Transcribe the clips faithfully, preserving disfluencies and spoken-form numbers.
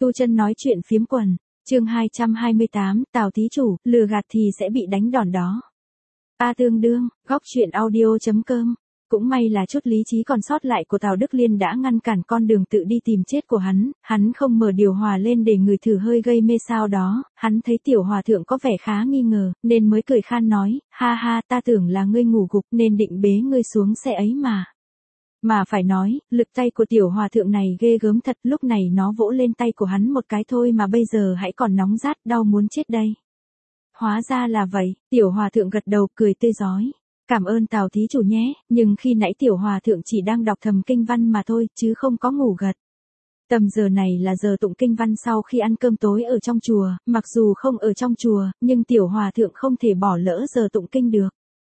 Tu Chân nói chuyện phiếm quần, chương hai trăm hai mươi tám, Tào thí chủ, lừa gạt thì sẽ bị đánh đòn đó. A tương đương, góc truyện audio chấm com. Cũng may là chút lý trí còn sót lại của Tào Đức Liên đã ngăn cản con đường tự đi tìm chết của hắn, hắn không mở điều hòa lên để người thử hơi gây mê sao đó, hắn thấy tiểu hòa thượng có vẻ khá nghi ngờ, nên mới cười khan nói, ha ha ta tưởng là ngươi ngủ gục nên định bế ngươi xuống xe ấy mà. Mà phải nói, lực tay của tiểu hòa thượng này ghê gớm thật, lúc này nó vỗ lên tay của hắn một cái thôi mà bây giờ hãy còn nóng rát đau muốn chết đây. Hóa ra là vậy, tiểu hòa thượng gật đầu cười tươi rói. Cảm ơn Tào thí chủ nhé, nhưng khi nãy tiểu hòa thượng chỉ đang đọc thầm kinh văn mà thôi, chứ không có ngủ gật. Tầm giờ này là giờ tụng kinh văn sau khi ăn cơm tối ở trong chùa, mặc dù không ở trong chùa, nhưng tiểu hòa thượng không thể bỏ lỡ giờ tụng kinh được.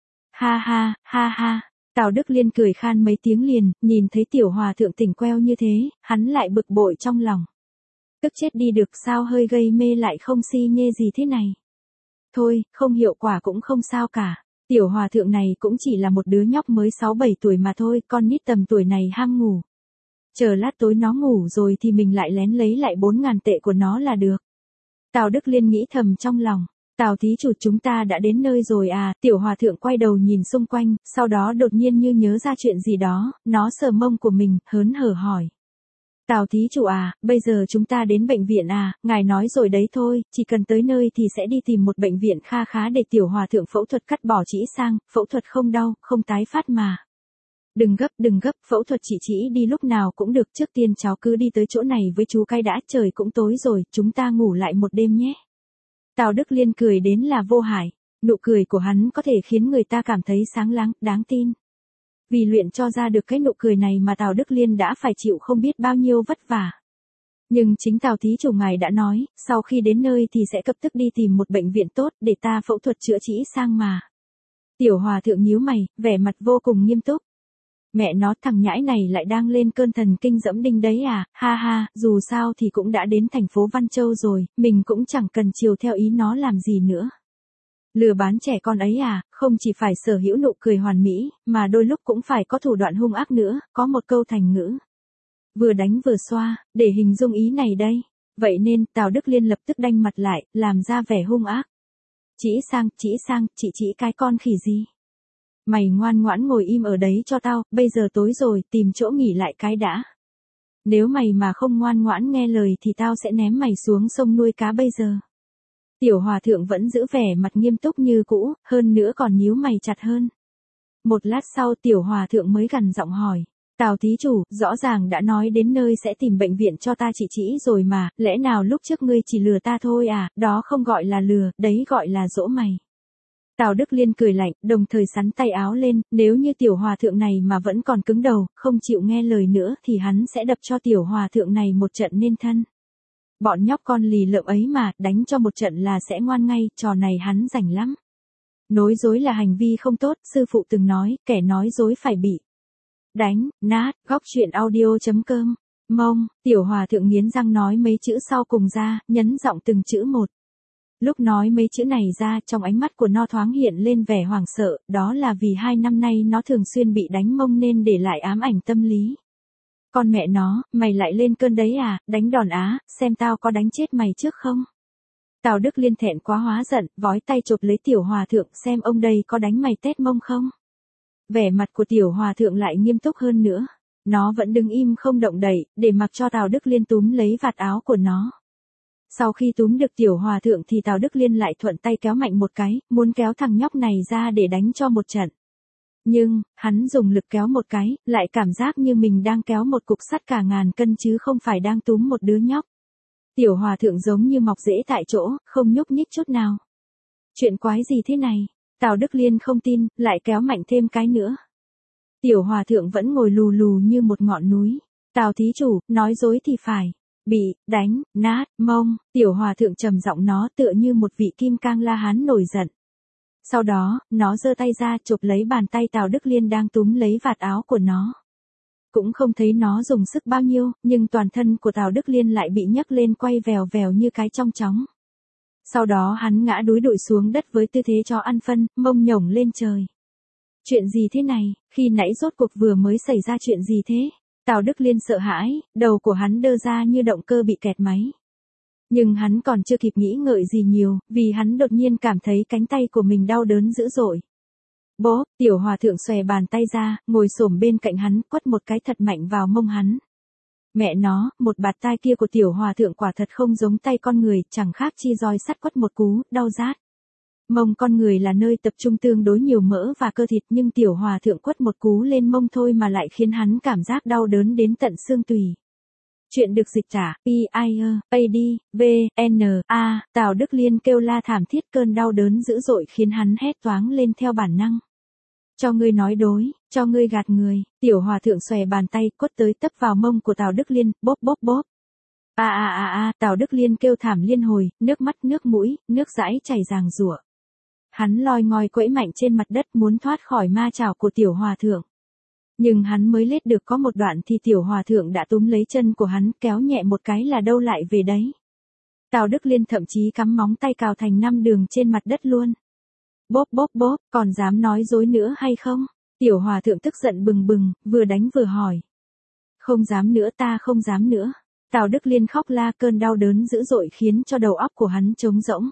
Ha ha, ha ha, Tào Đức Liên cười khan mấy tiếng liền, nhìn thấy tiểu hòa thượng tỉnh queo như thế, hắn lại bực bội trong lòng. Tức chết đi được sao hơi gây mê lại không si nhê gì thế này. Thôi, không hiệu quả cũng không sao cả. Tiểu hòa thượng này cũng chỉ là một đứa nhóc mới sáu bảy tuổi mà thôi, con nít tầm tuổi này ham ngủ. Chờ lát tối nó ngủ rồi thì mình lại lén lấy lại bốn ngàn tệ của nó là được. Tào Đức Liên nghĩ thầm trong lòng, Tào thí chủ chúng ta đã đến nơi rồi à, tiểu hòa thượng quay đầu nhìn xung quanh, sau đó đột nhiên như nhớ ra chuyện gì đó, nó sờ mông của mình, hớn hở hỏi. Tào thí chủ à, bây giờ chúng ta đến bệnh viện à, ngài nói rồi đấy thôi, chỉ cần tới nơi thì sẽ đi tìm một bệnh viện kha khá để tiểu hòa thượng phẫu thuật cắt bỏ trĩ sang, phẫu thuật không đau, không tái phát mà. Đừng gấp, đừng gấp, phẫu thuật chỉ trĩ đi lúc nào cũng được, trước tiên cháu cứ đi tới chỗ này với chú cái đã, trời cũng tối rồi, chúng ta ngủ lại một đêm nhé. Tào Đức Liên cười đến là vô hại, nụ cười của hắn có thể khiến người ta cảm thấy sáng láng, đáng tin. Vì luyện cho ra được cái nụ cười này mà Tào Đức Liên đã phải chịu không biết bao nhiêu vất vả. Nhưng chính Tào thí chủ ngài đã nói, sau khi đến nơi thì sẽ lập tức đi tìm một bệnh viện tốt để ta phẫu thuật chữa trĩ sang mà. Tiểu hòa thượng nhíu mày, vẻ mặt vô cùng nghiêm túc. Mẹ nó, thằng nhãi này lại đang lên cơn thần kinh dẫm đinh đấy à, ha ha, dù sao thì cũng đã đến thành phố Văn Châu rồi, mình cũng chẳng cần chiều theo ý nó làm gì nữa. Lừa bán trẻ con ấy à, không chỉ phải sở hữu nụ cười hoàn mỹ, mà đôi lúc cũng phải có thủ đoạn hung ác nữa, có một câu thành ngữ. Vừa đánh vừa xoa, để hình dung ý này đây. Vậy nên, Tào Đức Liên lập tức đanh mặt lại, làm ra vẻ hung ác. Trĩ sang, trĩ sang, chị trĩ cái con khỉ gì? Mày ngoan ngoãn ngồi im ở đấy cho tao, bây giờ tối rồi, tìm chỗ nghỉ lại cái đã. Nếu mày mà không ngoan ngoãn nghe lời thì tao sẽ ném mày xuống sông nuôi cá bây giờ. Tiểu hòa thượng vẫn giữ vẻ mặt nghiêm túc như cũ, hơn nữa còn nhíu mày chặt hơn. Một lát sau tiểu hòa thượng mới gằn giọng hỏi, Tào thí chủ, rõ ràng đã nói đến nơi sẽ tìm bệnh viện cho ta trị trĩ rồi mà, lẽ nào lúc trước ngươi chỉ lừa ta thôi à, đó không gọi là lừa, đấy gọi là dỗ mày. Tào Đức Liên cười lạnh, đồng thời sắn tay áo lên, nếu như tiểu hòa thượng này mà vẫn còn cứng đầu, không chịu nghe lời nữa thì hắn sẽ đập cho tiểu hòa thượng này một trận nên thân. Bọn nhóc con lì lợm ấy mà, đánh cho một trận là sẽ ngoan ngay, trò này hắn rành lắm. Nói dối là hành vi không tốt, sư phụ từng nói, kẻ nói dối phải bị đánh, nát, góc truyện audio chấm com. Mông, tiểu hòa thượng nghiến răng nói mấy chữ sau cùng ra, nhấn giọng từng chữ một. Lúc nói mấy chữ này ra, trong ánh mắt của nó thoáng hiện lên vẻ hoảng sợ, đó là vì hai năm nay nó thường xuyên bị đánh mông nên để lại ám ảnh tâm lý. Con mẹ nó, mày lại lên cơn đấy à, đánh đòn á, xem tao có đánh chết mày trước không? Tào Đức Liên thẹn quá hóa giận, vói tay chộp lấy tiểu hòa thượng xem ông đây có đánh mày tét mông không? Vẻ mặt của tiểu hòa thượng lại nghiêm túc hơn nữa. Nó vẫn đứng im không động đậy, để mặc cho Tào Đức Liên túm lấy vạt áo của nó. Sau khi túm được tiểu hòa thượng thì Tào Đức Liên lại thuận tay kéo mạnh một cái, muốn kéo thằng nhóc này ra để đánh cho một trận. Nhưng, hắn dùng lực kéo một cái, lại cảm giác như mình đang kéo một cục sắt cả ngàn cân chứ không phải đang túm một đứa nhóc. Tiểu hòa thượng giống như mọc rễ tại chỗ, không nhúc nhích chút nào. Chuyện quái gì thế này? Tào Đức Liên không tin, lại kéo mạnh thêm cái nữa. Tiểu hòa thượng vẫn ngồi lù lù như một ngọn núi. Tào thí chủ, nói dối thì phải. Bị, đánh, nát, mông, tiểu hòa thượng trầm giọng nó tựa như một vị kim cang la hán nổi giận. Sau đó, nó giơ tay ra chụp lấy bàn tay Tào Đức Liên đang túm lấy vạt áo của nó. Cũng không thấy nó dùng sức bao nhiêu, nhưng toàn thân của Tào Đức Liên lại bị nhấc lên quay vèo vèo như cái trong chóng. Sau đó hắn ngã đúi đụi xuống đất với tư thế chó ăn phân, mông nhổng lên trời. Chuyện gì thế này, khi nãy rốt cuộc vừa mới xảy ra chuyện gì thế? Tào Đức Liên sợ hãi, đầu của hắn đơ ra như động cơ bị kẹt máy. Nhưng hắn còn chưa kịp nghĩ ngợi gì nhiều, vì hắn đột nhiên cảm thấy cánh tay của mình đau đớn dữ dội. Bố, tiểu hòa thượng xòe bàn tay ra, ngồi xổm bên cạnh hắn, quất một cái thật mạnh vào mông hắn. Mẹ nó, một bạt tai kia của tiểu hòa thượng quả thật không giống tay con người, chẳng khác chi roi sắt quất một cú, đau rát. Mông con người là nơi tập trung tương đối nhiều mỡ và cơ thịt, nhưng tiểu hòa thượng quất một cú lên mông thôi mà lại khiến hắn cảm giác đau đớn đến tận xương tủy. Chuyện được dịch tả, I I E, A D, V, N, A, Tào Đức Liên kêu la thảm thiết, cơn đau đớn dữ dội khiến hắn hét toáng lên theo bản năng. Cho ngươi nói dối, cho ngươi gạt người, tiểu hòa thượng xòe bàn tay, quất tới tấp vào mông của Tào Đức Liên, bóp bóp bóp. A a a a, Tào Đức Liên kêu thảm liên hồi, nước mắt nước mũi, nước dãi chảy ràng rụa. Hắn loi ngoi quẫy mạnh trên mặt đất muốn thoát khỏi ma chảo của tiểu hòa thượng. Nhưng hắn mới lết được có một đoạn thì tiểu hòa thượng đã túm lấy chân của hắn, kéo nhẹ một cái là đâu lại về đấy. Tào Đức Liên thậm chí cắm móng tay cào thành năm đường trên mặt đất luôn. Bóp bóp bóp, còn dám nói dối nữa hay không? Tiểu hòa thượng tức giận bừng bừng, vừa đánh vừa hỏi. Không dám nữa, ta không dám nữa. Tào Đức Liên khóc la, cơn đau đớn dữ dội khiến cho đầu óc của hắn trống rỗng.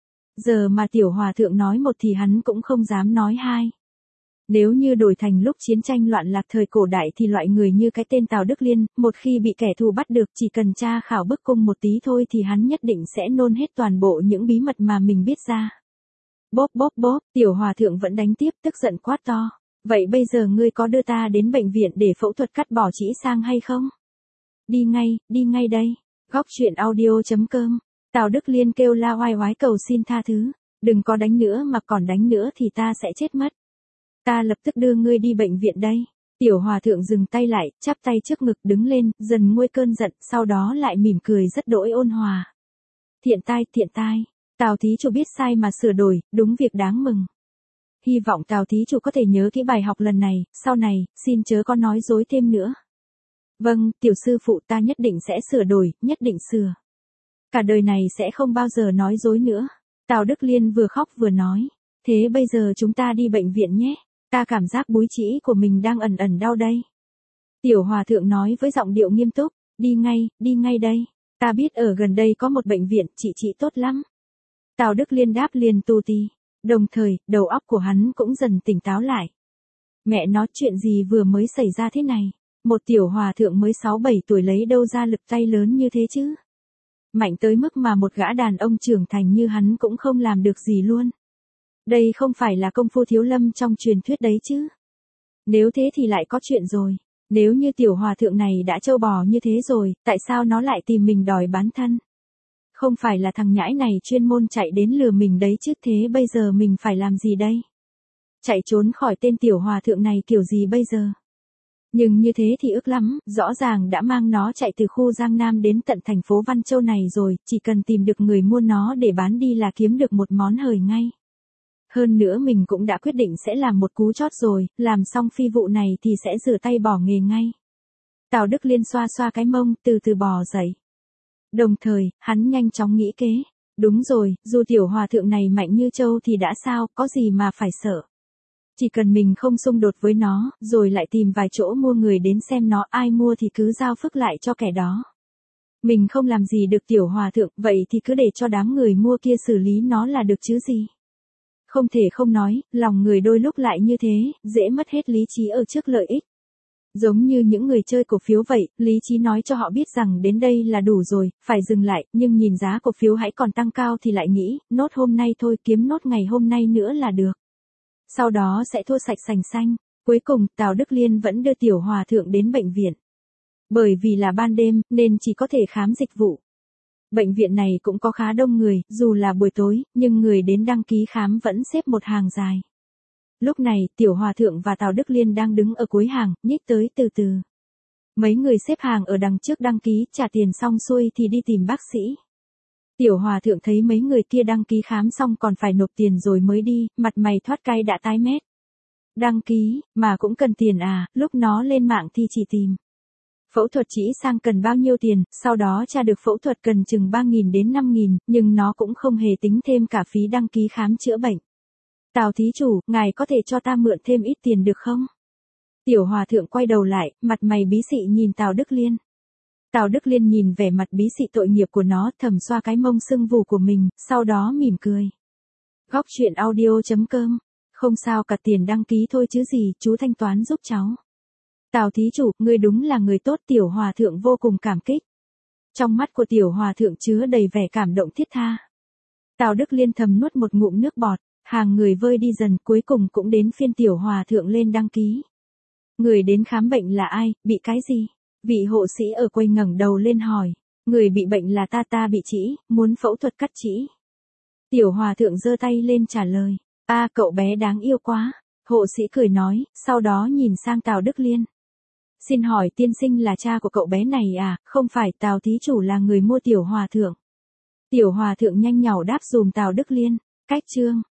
Giờ mà tiểu hòa thượng nói một thì hắn cũng không dám nói hai. Nếu như đổi thành lúc chiến tranh loạn lạc thời cổ đại thì loại người như cái tên Tào Đức Liên, một khi bị kẻ thù bắt được chỉ cần tra khảo bức cung một tí thôi thì hắn nhất định sẽ nôn hết toàn bộ những bí mật mà mình biết ra. Bóp bóp bóp, tiểu hòa thượng vẫn đánh tiếp, tức giận quát to. Vậy bây giờ ngươi có đưa ta đến bệnh viện để phẫu thuật cắt bỏ trĩ sang hay không? Đi ngay, đi ngay đây. Góc truyện audio chấm com. Tào Đức Liên kêu la oai oái cầu xin tha thứ. Đừng có đánh nữa, mà còn đánh nữa thì ta sẽ chết mất. Ta lập tức đưa ngươi đi bệnh viện đây. Tiểu hòa thượng dừng tay lại, chắp tay trước ngực đứng lên, dần nguôi cơn giận, sau đó lại mỉm cười rất đỗi ôn hòa. Thiện tai, thiện tai. Tào thí chủ biết sai mà sửa đổi, đúng việc đáng mừng. Hy vọng Tào thí chủ có thể nhớ kỹ bài học lần này, sau này, xin chớ có nói dối thêm nữa. Vâng, tiểu sư phụ, ta nhất định sẽ sửa đổi, nhất định sửa. Cả đời này sẽ không bao giờ nói dối nữa. Tào Đức Liên vừa khóc vừa nói. Thế bây giờ chúng ta đi bệnh viện nhé. Ta cảm giác búi trĩ của mình đang ẩn ẩn đau đây. Tiểu hòa thượng nói với giọng điệu nghiêm túc. Đi ngay, đi ngay đây. Ta biết ở gần đây có một bệnh viện, trị trị tốt lắm. Tào Đức Liên đáp liền tu ti. Đồng thời, đầu óc của hắn cũng dần tỉnh táo lại. Mẹ nó, chuyện gì vừa mới xảy ra thế này? Một tiểu hòa thượng mới sáu bảy tuổi lấy đâu ra lực tay lớn như thế chứ? Mạnh tới mức mà một gã đàn ông trưởng thành như hắn cũng không làm được gì luôn. Đây không phải là công phu thiếu lâm trong truyền thuyết đấy chứ. Nếu thế thì lại có chuyện rồi. Nếu như tiểu hòa thượng này đã trâu bò như thế rồi, tại sao nó lại tìm mình đòi bán thân? Không phải là thằng nhãi này chuyên môn chạy đến lừa mình đấy chứ, thế bây giờ mình phải làm gì đây? Chạy trốn khỏi tên tiểu hòa thượng này kiểu gì bây giờ? Nhưng như thế thì ức lắm, rõ ràng đã mang nó chạy từ khu Giang Nam đến tận thành phố Văn Châu này rồi, chỉ cần tìm được người mua nó để bán đi là kiếm được một món hời ngay. Hơn nữa mình cũng đã quyết định sẽ làm một cú chót rồi, làm xong phi vụ này thì sẽ rửa tay bỏ nghề ngay. Tào Đức Liên xoa xoa cái mông, từ từ bò dậy. Đồng thời, hắn nhanh chóng nghĩ kế. Đúng rồi, dù tiểu hòa thượng này mạnh như trâu thì đã sao, có gì mà phải sợ. Chỉ cần mình không xung đột với nó, rồi lại tìm vài chỗ mua người đến xem nó, ai mua thì cứ giao phức lại cho kẻ đó. Mình không làm gì được tiểu hòa thượng, vậy thì cứ để cho đám người mua kia xử lý nó là được chứ gì. Không thể không nói, lòng người đôi lúc lại như thế, dễ mất hết lý trí ở trước lợi ích. Giống như những người chơi cổ phiếu vậy, lý trí nói cho họ biết rằng đến đây là đủ rồi, phải dừng lại, nhưng nhìn giá cổ phiếu hãy còn tăng cao thì lại nghĩ, nốt hôm nay thôi, kiếm nốt ngày hôm nay nữa là được. Sau đó sẽ thua sạch sành xanh. Cuối cùng, Tào Đức Liên vẫn đưa tiểu hòa thượng đến bệnh viện. Bởi vì là ban đêm, nên chỉ có thể khám dịch vụ. Bệnh viện này cũng có khá đông người, dù là buổi tối, nhưng người đến đăng ký khám vẫn xếp một hàng dài. Lúc này, tiểu hòa thượng và Tào Đức Liên đang đứng ở cuối hàng, nhích tới từ từ. Mấy người xếp hàng ở đằng trước đăng ký, trả tiền xong xuôi thì đi tìm bác sĩ. Tiểu hòa thượng thấy mấy người kia đăng ký khám xong còn phải nộp tiền rồi mới đi, mặt mày thoát cay đã tái mét. Đăng ký, mà cũng cần tiền à, lúc nó lên mạng thì chỉ tìm. Phẫu thuật trĩ sang cần bao nhiêu tiền, sau đó tra được phẫu thuật cần chừng ba nghìn đến năm nghìn, nhưng nó cũng không hề tính thêm cả phí đăng ký khám chữa bệnh. Tào thí chủ, ngài có thể cho ta mượn thêm ít tiền được không? Tiểu hòa thượng quay đầu lại, mặt mày bí xị nhìn Tào Đức Liên. Tào Đức Liên nhìn vẻ mặt bí xị tội nghiệp của nó, thầm xoa cái mông sưng vù của mình, sau đó mỉm cười. Góc truyện audio chấm com. Không sao cả, tiền đăng ký thôi chứ gì, chú thanh toán giúp cháu. Tào thí chủ, ngươi đúng là người tốt. Tiểu hòa thượng vô cùng cảm kích. Trong mắt của tiểu hòa thượng chứa đầy vẻ cảm động thiết tha. Tào Đức Liên thầm nuốt một ngụm nước bọt, hàng người vơi đi dần, cuối cùng cũng đến phiên tiểu hòa thượng lên đăng ký. Người đến khám bệnh là ai, bị cái gì? Vị hộ sĩ ở quầy ngẩng đầu lên hỏi. Người bị bệnh là ta, ta bị trĩ, muốn phẫu thuật cắt trĩ. Tiểu hòa thượng giơ tay lên trả lời. A, cậu bé đáng yêu quá. Hộ sĩ cười nói, sau đó nhìn sang Tào Đức Liên. Xin hỏi tiên sinh là cha của cậu bé này à? Không phải, Tào thí chủ là người mua tiểu hòa thượng. Tiểu hòa thượng nhanh nhảu đáp dùm Tào Đức Liên. Cách chương.